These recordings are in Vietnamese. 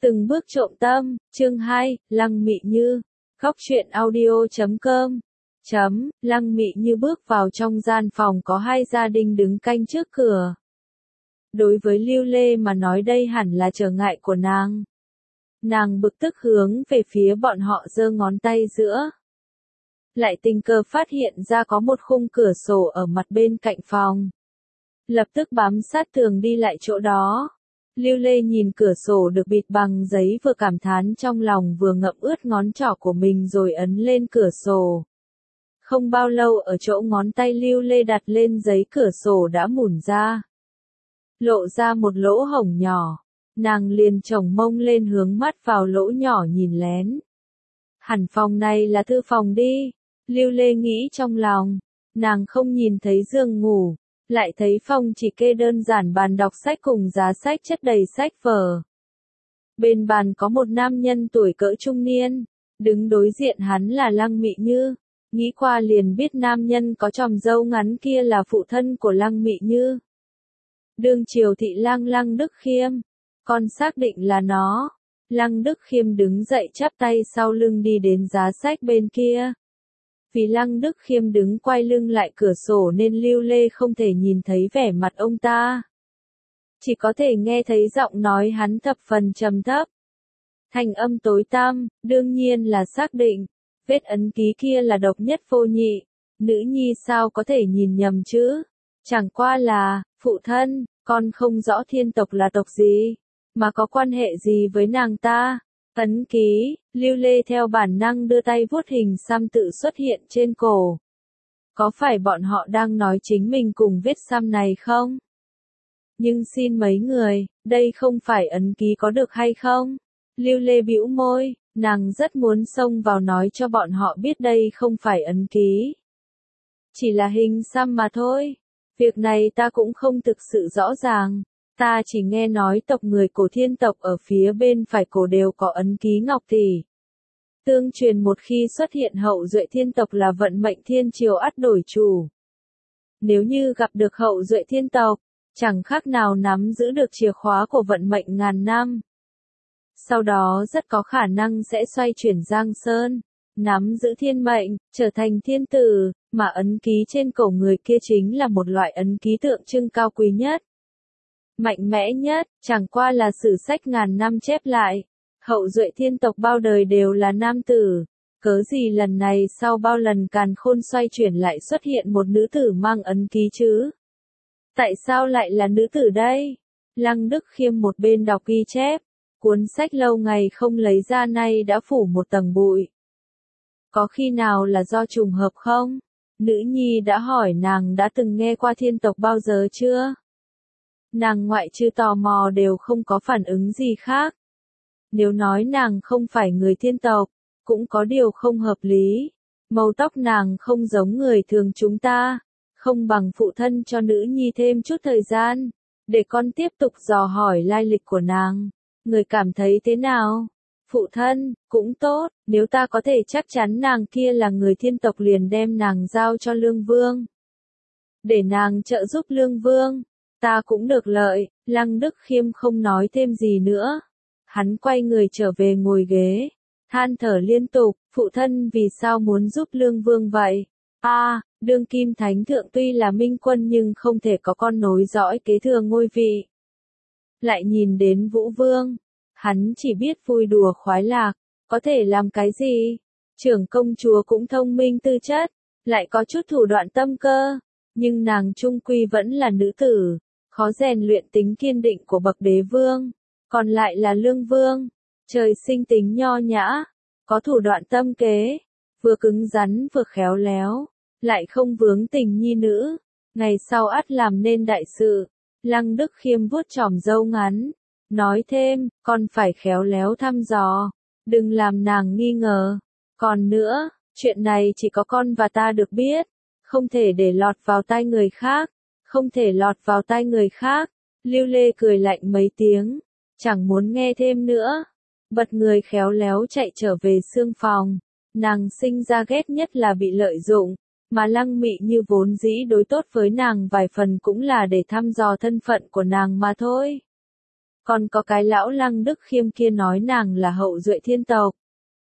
Từng bước trộm tâm, chương 2, Lăng Mị Như. Góc truyện audio.com. Lăng Mị Như bước vào trong gian phòng có hai gia đình đứng canh trước cửa. Đối với Lưu Lê mà nói đây hẳn là trở ngại của nàng. Nàng bực tức hướng về phía bọn họ giơ ngón tay giữa. Lại tình cờ phát hiện ra có một khung cửa sổ ở mặt bên cạnh phòng. Lập tức bám sát tường đi lại chỗ đó. Lưu Lê nhìn cửa sổ được bịt bằng giấy vừa cảm thán trong lòng vừa ngậm ướt ngón trỏ của mình rồi ấn lên cửa sổ. Không bao lâu ở chỗ ngón tay Lưu Lê đặt lên giấy cửa sổ đã mủn ra. Lộ ra một lỗ hổng nhỏ. Nàng liền chồng mông lên hướng mắt vào lỗ nhỏ nhìn lén. Hẳn phòng này là thư phòng đi. Lưu Lê nghĩ trong lòng. Nàng không nhìn thấy giường ngủ. Lại thấy phòng chỉ kê đơn giản bàn đọc sách cùng giá sách chất đầy sách vở. Bên bàn có một nam nhân tuổi cỡ trung niên, đứng đối diện hắn là Lăng Mị Như, nghĩ qua liền biết nam nhân có chòm râu ngắn kia là phụ thân của Lăng Mị Như. Đương triều thị lang Lăng Đức Khiêm, con xác định là nó. Lăng Đức Khiêm đứng dậy chắp tay sau lưng đi đến giá sách bên kia. Vì Lăng Đức Khiêm đứng quay lưng lại cửa sổ nên Lưu Lê không thể nhìn thấy vẻ mặt ông ta. Chỉ có thể nghe thấy giọng nói hắn thập phần trầm thấp. Thành âm tối tăm, đương nhiên là xác định. Vết ấn ký kia là độc nhất vô nhị. Nữ nhi sao có thể nhìn nhầm chứ? Chẳng qua là, phụ thân, con không rõ thiên tộc là tộc gì, mà có quan hệ gì với nàng ta. Ấn ký, Lưu Lê theo bản năng đưa tay vuốt hình xăm tự xuất hiện trên cổ. Có phải bọn họ đang nói chính mình cùng vết xăm này không? Nhưng xin mấy người, đây không phải ấn ký có được hay không? Lưu Lê bĩu môi, nàng rất muốn xông vào nói cho bọn họ biết đây không phải ấn ký. Chỉ là hình xăm mà thôi. Việc này ta cũng không thực sự rõ ràng. Ta chỉ nghe nói tộc người cổ thiên tộc ở phía bên phải cổ đều có ấn ký ngọc tỷ. Tương truyền một khi xuất hiện hậu duệ thiên tộc là vận mệnh thiên triều ắt đổi chủ. Nếu như gặp được hậu duệ thiên tộc, chẳng khác nào nắm giữ được chìa khóa của vận mệnh ngàn năm. Sau đó rất có khả năng sẽ xoay chuyển giang sơn, nắm giữ thiên mệnh, trở thành thiên tử, mà ấn ký trên cổ người kia chính là một loại ấn ký tượng trưng cao quý nhất. Mạnh mẽ nhất, chẳng qua là sử sách ngàn năm chép lại. Hậu duệ thiên tộc bao đời đều là nam tử. Cớ gì lần này sau bao lần càn khôn xoay chuyển lại xuất hiện một nữ tử mang ấn ký chứ? Tại sao lại là nữ tử đây? Lăng Đức Khiêm một bên đọc ghi chép. Cuốn sách lâu ngày không lấy ra nay đã phủ một tầng bụi. Có khi nào là do trùng hợp không? Nữ nhi đã hỏi nàng đã từng nghe qua thiên tộc bao giờ chưa? Nàng ngoại trừ tò mò đều không có phản ứng gì khác. Nếu nói nàng không phải người thiên tộc, cũng có điều không hợp lý. Màu tóc nàng không giống người thường chúng ta, không bằng phụ thân cho nữ nhi thêm chút thời gian, để con tiếp tục dò hỏi lai lịch của nàng. Người cảm thấy thế nào? Phụ thân, cũng tốt, nếu ta có thể chắc chắn nàng kia là người thiên tộc liền đem nàng giao cho Lương Vương. Để nàng trợ giúp Lương Vương. Ta cũng được lợi. Lăng Đức Khiêm không nói thêm gì nữa. Hắn quay người trở về ngồi ghế. Than thở liên tục, phụ thân vì sao muốn giúp Lương Vương vậy? Đương kim thánh thượng tuy là minh quân nhưng không thể có con nối dõi kế thừa ngôi vị. Lại nhìn đến Vũ Vương. Hắn chỉ biết vui đùa khoái lạc. Có thể làm cái gì? Trưởng công chúa cũng thông minh tư chất. Lại có chút thủ đoạn tâm cơ. Nhưng nàng trung quy vẫn là nữ tử. Khó rèn luyện tính kiên định của bậc đế vương. Còn lại là Lương Vương. Trời sinh tính nho nhã. Có thủ đoạn tâm kế. Vừa cứng rắn vừa khéo léo. Lại không vướng tình nhi nữ. Ngày sau ắt làm nên đại sự. Lăng Đức Khiêm vuốt chòm râu ngắn. Nói thêm, con phải khéo léo thăm dò. Đừng làm nàng nghi ngờ. Còn nữa, chuyện này chỉ có con và ta được biết. Không thể để lọt vào tai người khác. Không thể lọt vào tai người khác. Lưu Lê cười lạnh mấy tiếng. Chẳng muốn nghe thêm nữa. Bật người khéo léo chạy trở về xương phòng. Nàng sinh ra ghét nhất là bị lợi dụng. Mà Lăng Mị Như vốn dĩ đối tốt với nàng vài phần cũng là để thăm dò thân phận của nàng mà thôi. Còn có cái lão Lăng Đức Khiêm kia nói nàng là hậu duệ thiên tộc.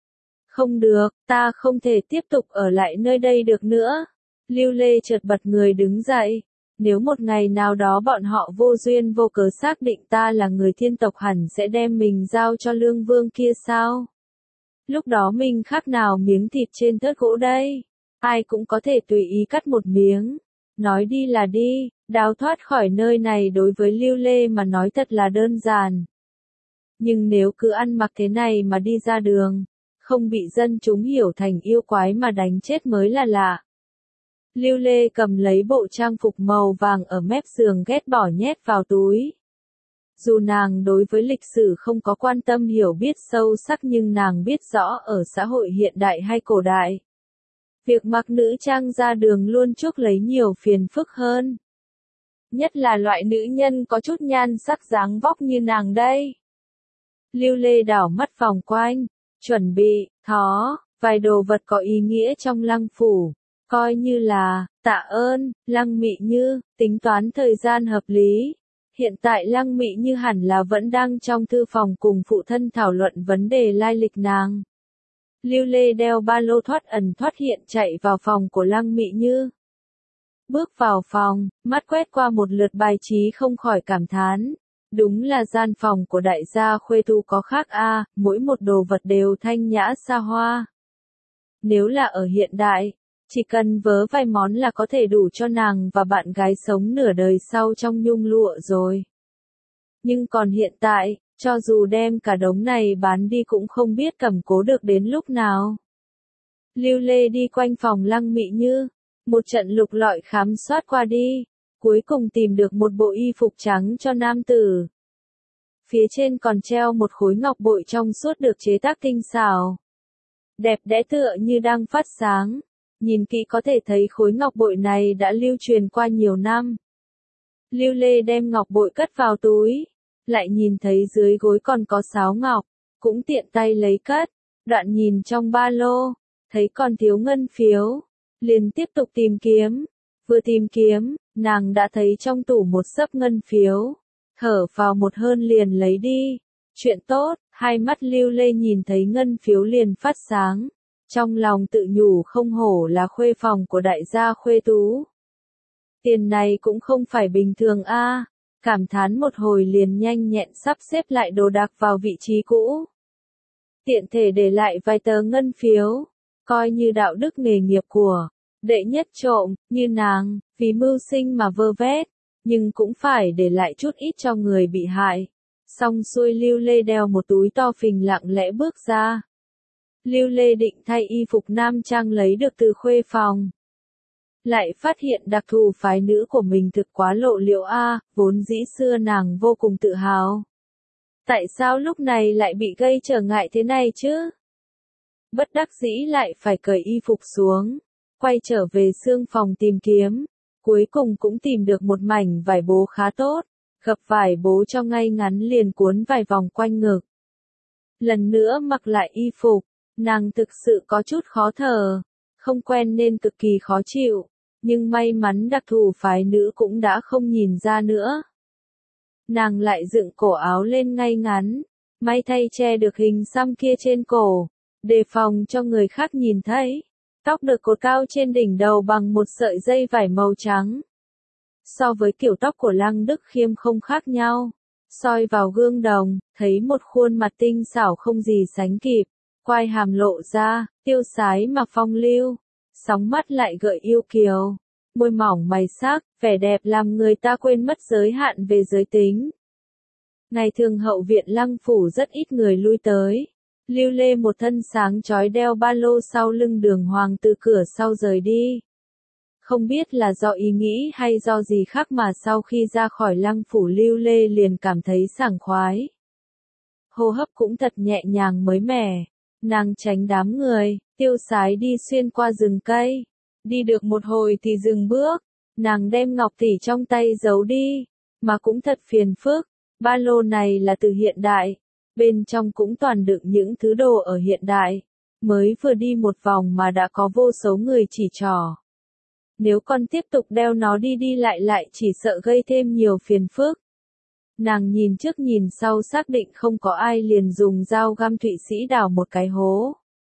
Không được, ta không thể tiếp tục ở lại nơi đây được nữa. Lưu Lê chợt bật người đứng dậy. Nếu một ngày nào đó bọn họ vô duyên vô cớ xác định ta là người thiên tộc hẳn sẽ đem mình giao cho Lương Vương kia sao? Lúc đó mình khác nào miếng thịt trên thớt gỗ đây? Ai cũng có thể tùy ý cắt một miếng. Nói đi là đi, đào thoát khỏi nơi này đối với Lưu Lê mà nói thật là đơn giản. Nhưng nếu cứ ăn mặc thế này mà đi ra đường, không bị dân chúng hiểu thành yêu quái mà đánh chết mới là lạ. Lưu Lê cầm lấy bộ trang phục màu vàng ở mép giường ghét bỏ nhét vào túi. Dù nàng đối với lịch sử không có quan tâm hiểu biết sâu sắc nhưng nàng biết rõ ở xã hội hiện đại hay cổ đại. Việc mặc nữ trang ra đường luôn chuốc lấy nhiều phiền phức hơn. Nhất là loại nữ nhân có chút nhan sắc dáng vóc như nàng đây. Lưu Lê đảo mắt vòng quanh, chuẩn bị, vài đồ vật có ý nghĩa trong Lăng phủ. Coi như là, tạ ơn, Lăng Mị Như, tính toán thời gian hợp lý. Hiện tại Lăng Mị Như hẳn là vẫn đang trong thư phòng cùng phụ thân thảo luận vấn đề lai lịch nàng. Lưu Lê đeo ba lô thoát ẩn thoát hiện chạy vào phòng của Lăng Mị Như. Bước vào phòng, mắt quét qua một lượt bài trí không khỏi cảm thán. Đúng là gian phòng của đại gia Khuê Tu có khác a, mỗi một đồ vật đều thanh nhã xa hoa. Nếu là ở hiện đại, chỉ cần vớ vài món là có thể đủ cho nàng và bạn gái sống nửa đời sau trong nhung lụa rồi. Nhưng còn hiện tại, cho dù đem cả đống này bán đi cũng không biết cầm cố được đến lúc nào. Lưu Lê đi quanh phòng Lăng Mị Như, một trận lục lọi khám soát qua đi, cuối cùng tìm được một bộ y phục trắng cho nam tử. Phía trên còn treo một khối ngọc bội trong suốt được chế tác tinh xảo. Đẹp đẽ tựa như đang phát sáng. Nhìn kỹ có thể thấy khối ngọc bội này đã lưu truyền qua nhiều năm. Lưu Lê đem ngọc bội cất vào túi, lại nhìn thấy dưới gối còn có sáo ngọc, cũng tiện tay lấy cất, đoạn nhìn trong ba lô, thấy còn thiếu ngân phiếu, liền tiếp tục tìm kiếm. Vừa tìm kiếm, nàng đã thấy trong tủ một xấp ngân phiếu, thở vào một hơi liền lấy đi. Chuyện tốt, hai mắt Lưu Lê nhìn thấy ngân phiếu liền phát sáng. Trong lòng tự nhủ không hổ là khuê phòng của đại gia Khuê Tú. Tiền này cũng không phải bình thường a, cảm thán một hồi liền nhanh nhẹn sắp xếp lại đồ đạc vào vị trí cũ. Tiện thể để lại vài tờ ngân phiếu, coi như đạo đức nghề nghiệp của đệ nhất trộm, như nàng, vì mưu sinh mà vơ vét, nhưng cũng phải để lại chút ít cho người bị hại. Xong xuôi Lưu Lê đeo một túi to phình lặng lẽ bước ra. Lưu Lê định thay y phục nam trang lấy được từ khuê phòng. Lại phát hiện đặc thù phái nữ của mình thực quá lộ liễu a, vốn dĩ xưa nàng vô cùng tự hào. Tại sao lúc này lại bị gây trở ngại thế này chứ? Bất đắc dĩ lại phải cởi y phục xuống, quay trở về xương phòng tìm kiếm, cuối cùng cũng tìm được một mảnh vải bố khá tốt, gập vải bố cho ngay ngắn liền cuốn vài vòng quanh ngực. Lần nữa mặc lại y phục, nàng thực sự có chút khó thở, không quen nên cực kỳ khó chịu, nhưng may mắn đặc thù phái nữ cũng đã không nhìn ra nữa. Nàng lại dựng cổ áo lên ngay ngắn, may thay che được hình xăm kia trên cổ, đề phòng cho người khác nhìn thấy. Tóc được cột cao trên đỉnh đầu bằng một sợi dây vải màu trắng. So với kiểu tóc của Lăng Đức Khiêm không khác nhau. Soi vào gương đồng, thấy một khuôn mặt tinh xảo không gì sánh kịp, quai hàm lộ ra, tiêu sái mà phong lưu, sóng mắt lại gợi yêu kiều, môi mỏng mày sắc, vẻ đẹp làm người ta quên mất giới hạn về giới tính. Ngày thường hậu viện Lăng phủ rất ít người lui tới. Lưu Lê một thân sáng chói đeo ba lô sau lưng Đường Hoàng từ cửa sau rời đi. Không biết là do ý nghĩ hay do gì khác mà sau khi ra khỏi Lăng phủ Lưu Lê liền cảm thấy sảng khoái. Hô hấp cũng thật nhẹ nhàng mới mẻ. Nàng tránh đám người, tiêu sái đi xuyên qua rừng cây. Đi được một hồi thì dừng bước. Nàng đem ngọc tỷ trong tay giấu đi. Mà cũng thật phiền phức. Ba lô này là từ hiện đại. Bên trong cũng toàn đựng những thứ đồ ở hiện đại. Mới vừa đi một vòng mà đã có vô số người chỉ trỏ. Nếu con tiếp tục đeo nó đi đi lại chỉ sợ gây thêm nhiều phiền phức. Nàng nhìn trước nhìn sau xác định không có ai liền dùng dao găm Thụy Sĩ đào một cái hố.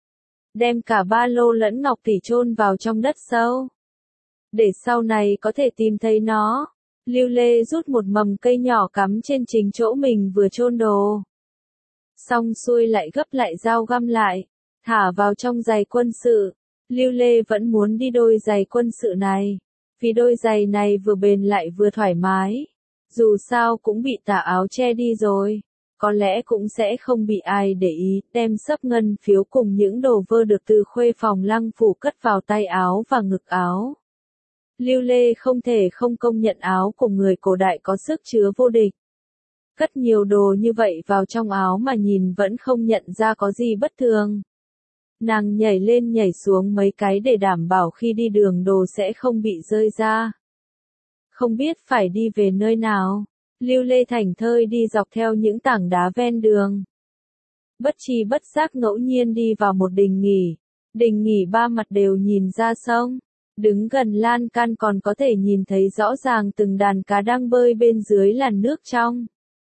Đem cả ba lô lẫn ngọc tỷ chôn vào trong đất sâu. Để sau này có thể tìm thấy nó. Lưu Lê rút một mầm cây nhỏ cắm trên chính chỗ mình vừa chôn đồ. Xong xuôi lại gấp lại dao găm lại, thả vào trong giày quân sự. Lưu Lê vẫn muốn đi đôi giày quân sự này, vì đôi giày này vừa bền lại vừa thoải mái. Dù sao cũng bị tà áo che đi rồi, có lẽ cũng sẽ không bị ai để ý, đem xấp ngân phiếu cùng những đồ vơ được từ khuê phòng Lăng Phủ cất vào tay áo và ngực áo. Lưu Lê không thể không công nhận áo của người cổ đại có sức chứa vô địch. Cất nhiều đồ như vậy vào trong áo mà nhìn vẫn không nhận ra có gì bất thường. Nàng nhảy lên nhảy xuống mấy cái để đảm bảo khi đi đường đồ sẽ không bị rơi ra. Không biết phải đi về nơi nào, Lưu Lê thảnh thơi đi dọc theo những tảng đá ven đường. Bất tri bất giác ngẫu nhiên đi vào một đình nghỉ ba mặt đều nhìn ra sông. Đứng gần lan can còn có thể nhìn thấy rõ ràng từng đàn cá đang bơi bên dưới làn nước trong.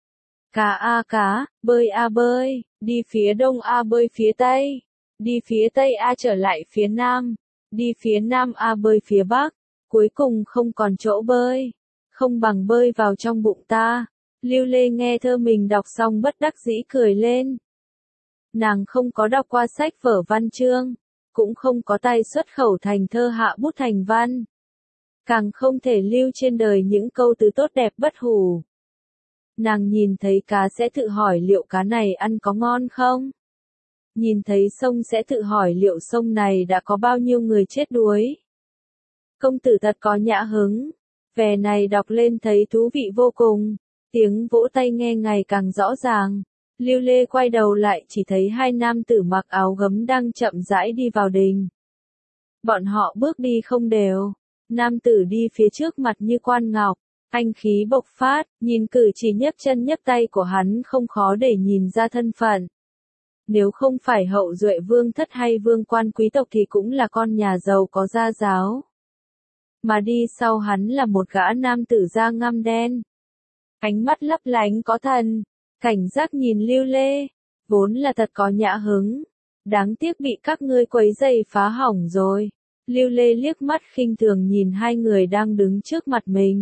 Cá a cá, bơi a bơi, đi phía đông a bơi phía tây, đi phía tây a trở lại phía nam, đi phía nam a bơi phía bắc, cuối cùng không còn chỗ bơi, không bằng bơi vào trong bụng ta. Lưu Lê nghe thơ mình đọc xong bất đắc dĩ cười lên. Nàng không có đọc qua sách vở văn chương, cũng không có tay xuất khẩu thành thơ hạ bút thành văn. Càng không thể lưu trên đời những câu từ tốt đẹp bất hủ. Nàng nhìn thấy cá sẽ tự hỏi liệu cá này ăn có ngon không? Nhìn thấy sông sẽ tự hỏi liệu sông này đã có bao nhiêu người chết đuối? Công tử thật có nhã hứng. Về này đọc lên thấy thú vị vô cùng. Tiếng vỗ tay nghe ngày càng rõ ràng. Lưu Lê quay đầu lại chỉ thấy hai nam tử mặc áo gấm đang chậm rãi đi vào đình. Bọn họ bước đi không đều. Nam tử đi phía trước mặt như quan ngọc, anh khí bộc phát, nhìn cử chỉ nhấc chân nhấc tay của hắn không khó để nhìn ra thân phận. Nếu không phải hậu duệ vương thất hay vương quan quý tộc thì cũng là con nhà giàu có gia giáo. Mà đi sau hắn là một gã nam tử da ngăm đen. Ánh mắt lấp lánh có thần, cảnh giác nhìn Lưu Lê, vốn là thật có nhã hứng. Đáng tiếc bị các ngươi quấy rầy phá hỏng rồi. Lưu Lê liếc mắt khinh thường nhìn hai người đang đứng trước mặt mình.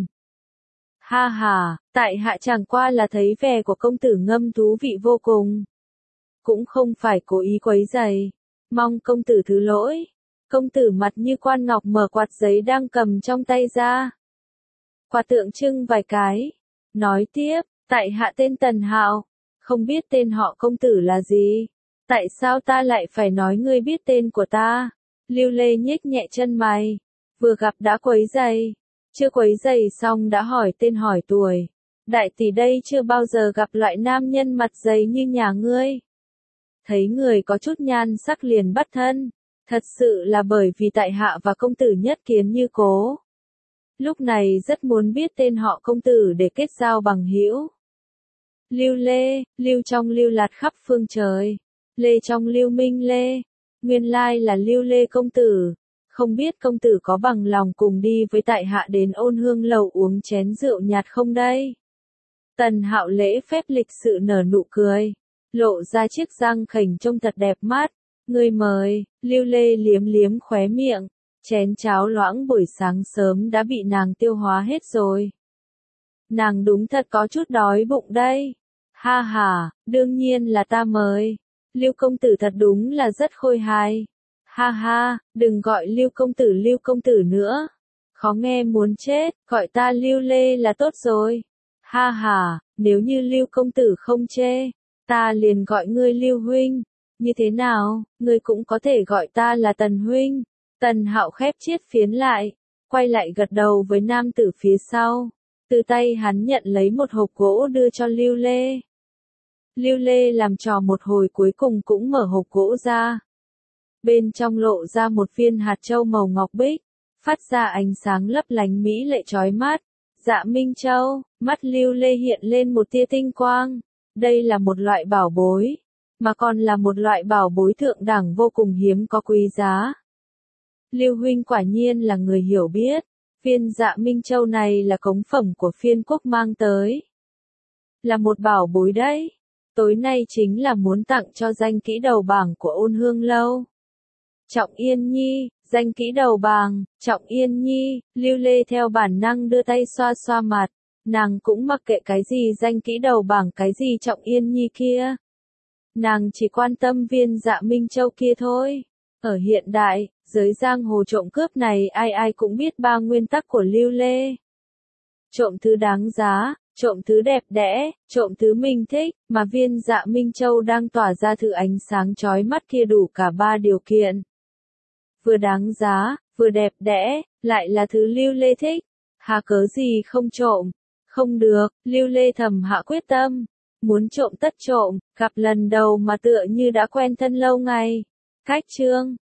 Ha ha, tại hạ chẳng qua là thấy vẻ của công tử ngâm thú vị vô cùng. Cũng không phải cố ý quấy rầy, mong công tử thứ lỗi. Công tử mặt như quan ngọc mở quạt giấy đang cầm trong tay ra. Quạt tượng trưng vài cái. Nói tiếp, tại hạ tên Tần Hạo, không biết tên họ công tử là gì. Tại sao ta lại phải nói ngươi biết tên của ta? Lưu Lê nhếch nhẹ chân mày. Vừa gặp đã quấy rầy. Chưa quấy rầy xong đã hỏi tên hỏi tuổi. Đại tỷ đây chưa bao giờ gặp loại nam nhân mặt dày như nhà ngươi. Thấy người có chút nhan sắc liền bắt thân. Thật sự là bởi vì tại hạ và công tử nhất kiến như cố. Lúc này rất muốn biết tên họ công tử để kết giao bằng hữu. Lưu Lê, lưu trong lưu lạt khắp phương trời. Lê trong lưu minh Lê. Nguyên lai là Lưu Lê công tử. Không biết công tử có bằng lòng cùng đi với tại hạ đến Ôn Hương lầu uống chén rượu nhạt không đây? Tần Hạo lễ phép lịch sự nở nụ cười. Lộ ra chiếc răng khểnh trông thật đẹp mắt. Người mời, Lưu Lê liếm liếm khóe miệng. Chén cháo loãng buổi sáng sớm đã bị nàng tiêu hóa hết rồi. Nàng đúng thật có chút đói bụng đây. Ha ha, đương nhiên là ta mời. Lưu công tử thật đúng là rất khôi hài. Ha ha, đừng gọi Lưu công tử nữa. Khó nghe muốn chết, gọi ta Lưu Lê là tốt rồi. Ha ha, nếu như Lưu công tử không chê, ta liền gọi ngươi Lưu huynh. Như thế nào, ngươi cũng có thể gọi ta là Tần huynh. Tần Hạo khép chiếc phiến lại, quay lại gật đầu với nam tử phía sau. Từ tay hắn nhận lấy một hộp gỗ đưa cho Lưu Lê. Lưu Lê làm trò một hồi cuối cùng cũng mở hộp gỗ ra. Bên trong lộ ra một viên hạt châu màu ngọc bích, phát ra ánh sáng lấp lánh mỹ lệ chói mắt. Dạ Minh Châu, mắt Lưu Lê hiện lên một tia tinh quang. Đây là một loại bảo bối, mà còn là một loại bảo bối thượng đẳng vô cùng hiếm có quý giá. Lưu huynh quả nhiên là người hiểu biết. Viên Dạ Minh Châu này là cống phẩm của phiên quốc mang tới. là một bảo bối đấy. Tối nay chính là muốn tặng cho danh kỹ đầu bảng của Ôn Hương Lâu. Trọng Yên Nhi, danh kỹ đầu bảng, Trọng Yên Nhi, Lưu Lê theo bản năng đưa tay xoa xoa mặt. Nàng cũng mặc kệ cái gì danh kỹ đầu bảng cái gì Trọng Yên Nhi kia. Nàng chỉ quan tâm Viên Dạ Minh Châu kia thôi. Ở hiện đại, giới giang hồ trộm cướp này ai ai cũng biết ba nguyên tắc của Lưu Lê. Trộm thứ đáng giá, trộm thứ đẹp đẽ, trộm thứ mình thích, mà Viên Dạ Minh Châu đang tỏa ra thứ ánh sáng chói mắt kia đủ cả ba điều kiện. Vừa đáng giá, vừa đẹp đẽ, lại là thứ Lưu Lê thích. Hà cớ gì không trộm? Không được, Lưu Lê thầm hạ quyết tâm. Muốn trộm tất trộm, gặp lần đầu mà tựa như đã quen thân lâu ngày. Cách chương